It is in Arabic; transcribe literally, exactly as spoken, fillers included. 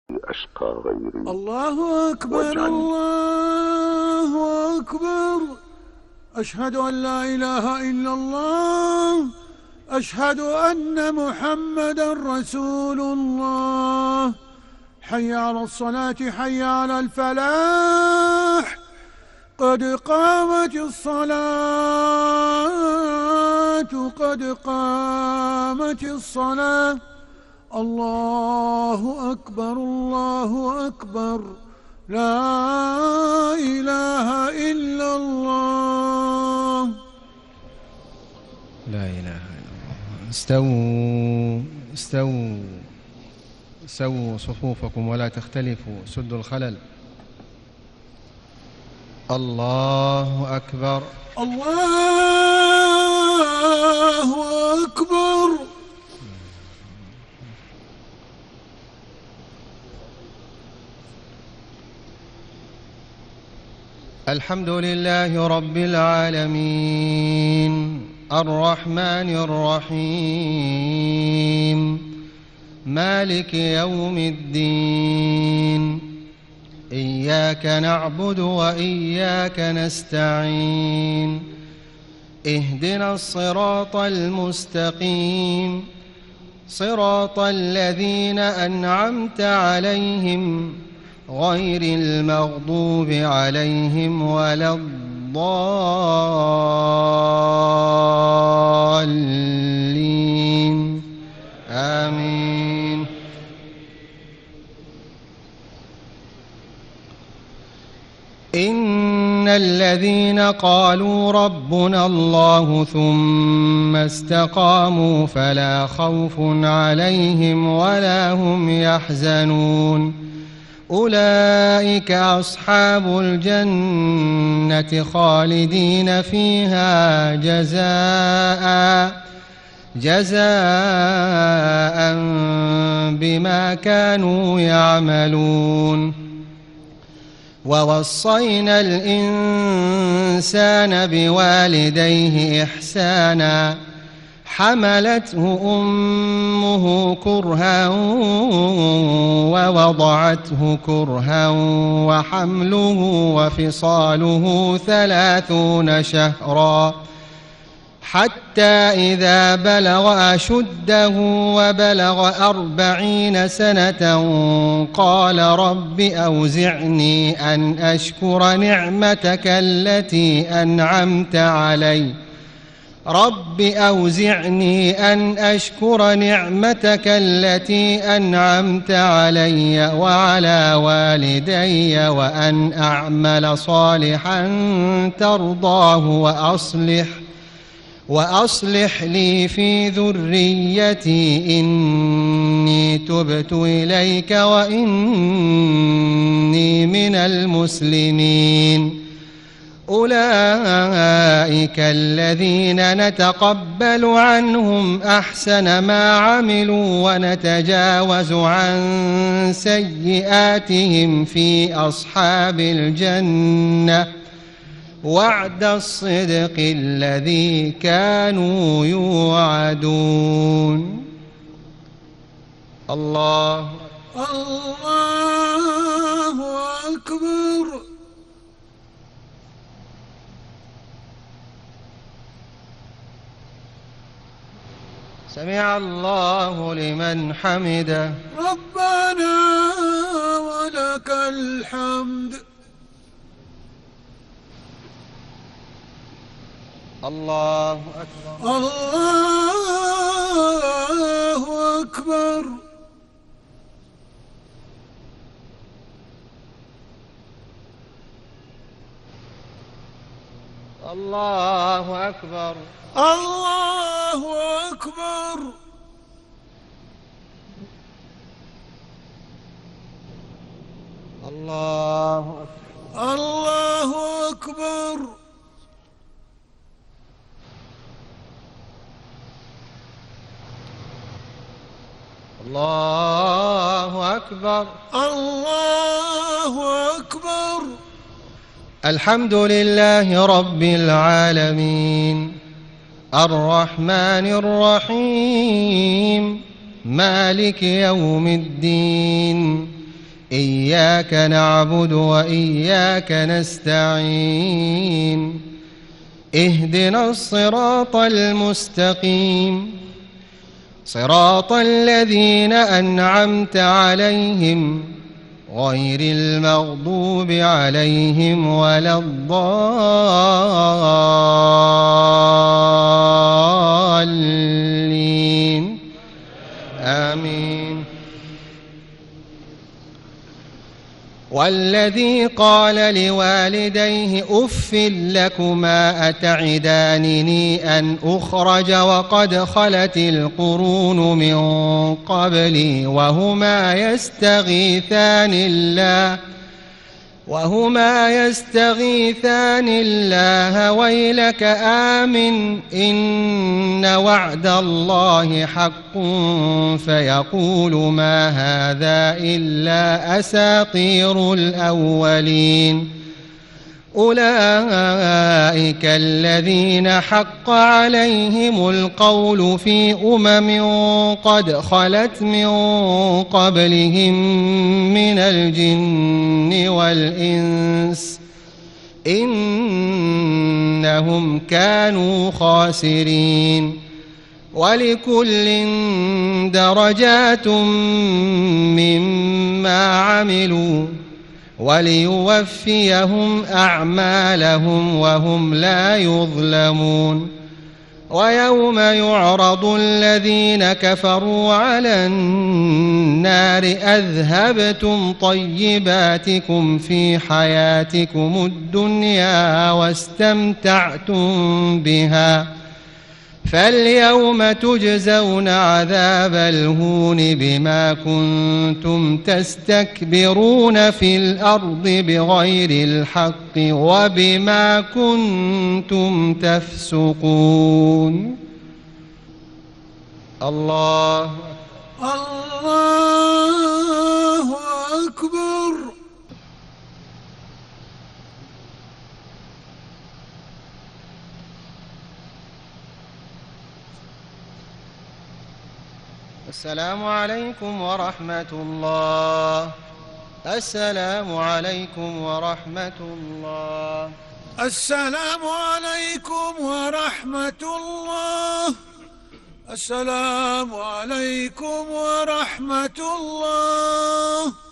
أشقى غيري. الله أكبر واجعل الله أكبر. أشهد أن لا إله إلا الله. أشهد أن محمدا رسول الله. حي على الصلاة حي على الفلاح. قد قامت الصلاة قد قامت الصلاة. الله أكبر الله أكبر. لا إله إلا الله. لا إله إلا الله. استووا استووا سووا صفوفكم ولا تختلفوا، سدوا الخلل. الله أكبر الله أكبر. الحمد لله رب العالمين الرحمن الرحيم مالك يوم الدين. إياك نعبد وإياك نستعين. اهدنا الصراط المستقيم، صراط الذين أنعمت عليهم غير المغضوب عليهم ولا الضالين. آمين. إن الذين قالوا ربنا الله ثم استقاموا فلا خوف عليهم ولا هم يحزنون. أولئك أصحاب الجنة خالدين فيها جزاء جزاء بما كانوا يعملون. ووصينا الإنسان بوالديه إحسانا، حملته أمه كرها ووضعته كرها وحمله وفصاله ثلاثون شهرا حتى إذا بلغ أشده وبلغ أربعين سنة قال رب أوزعني أن أشكر نعمتك التي أنعمت علي رب أوزعني أن أشكر نعمتك التي أنعمت علي وعلى والدي وأن أعمل صالحا ترضاه وأصلح وأصلح لي في ذريتي إني تبت إليك وإني من المسلمين. أولئك الذين نتقبل عنهم أحسن ما عملوا ونتجاوز عن سيئاتهم في أصحاب الجنة وعد الصدق الذي كانوا يوعدون. الله الله أكبر. سمع الله لمن حمده. ربنا ولك الحمد. الله أكبر الله أكبر. الله أكبر الله أكبر. الله أكبر الله أكبر. الله أكبر الله أكبر. الحمد لله رب العالمين الرحمن الرحيم مالك يوم الدين. إياك نعبد وإياك نستعين اهدنا الصراط المستقيم صراط الذين أنعمت عليهم غير المغضوب عليهم ولا الضالين آمين. والذي قال لوالديه أف لكما أتعدانني أن أخرج وقد خلت القرون من قبلي وهما يستغيثان الله وهما يستغيثان الله ويلك آمن إن وعد الله حق فيقول ما هذا إلا أساطير الأولين أولئك الذين حق عليهم القول في أمم قد خلت من قبلهم من الجن والإنس إنهم كانوا خاسرين ولكل درجات مما عملوا وليوفيهم أعمالهم وهم لا يظلمون ويوم يعرض الذين كفروا على النار أذهبتم طيباتكم في حياتكم الدنيا واستمتعتم بها فاليوم تجزون عذاب الهون بما كنتم تستكبرون في الأرض بغير الحق وبما كنتم تفسقون. الله الله أكبر. السلام عليكم ورحمة الله. السلام عليكم ورحمة الله. السلام عليكم ورحمة الله. السلام عليكم ورحمة الله.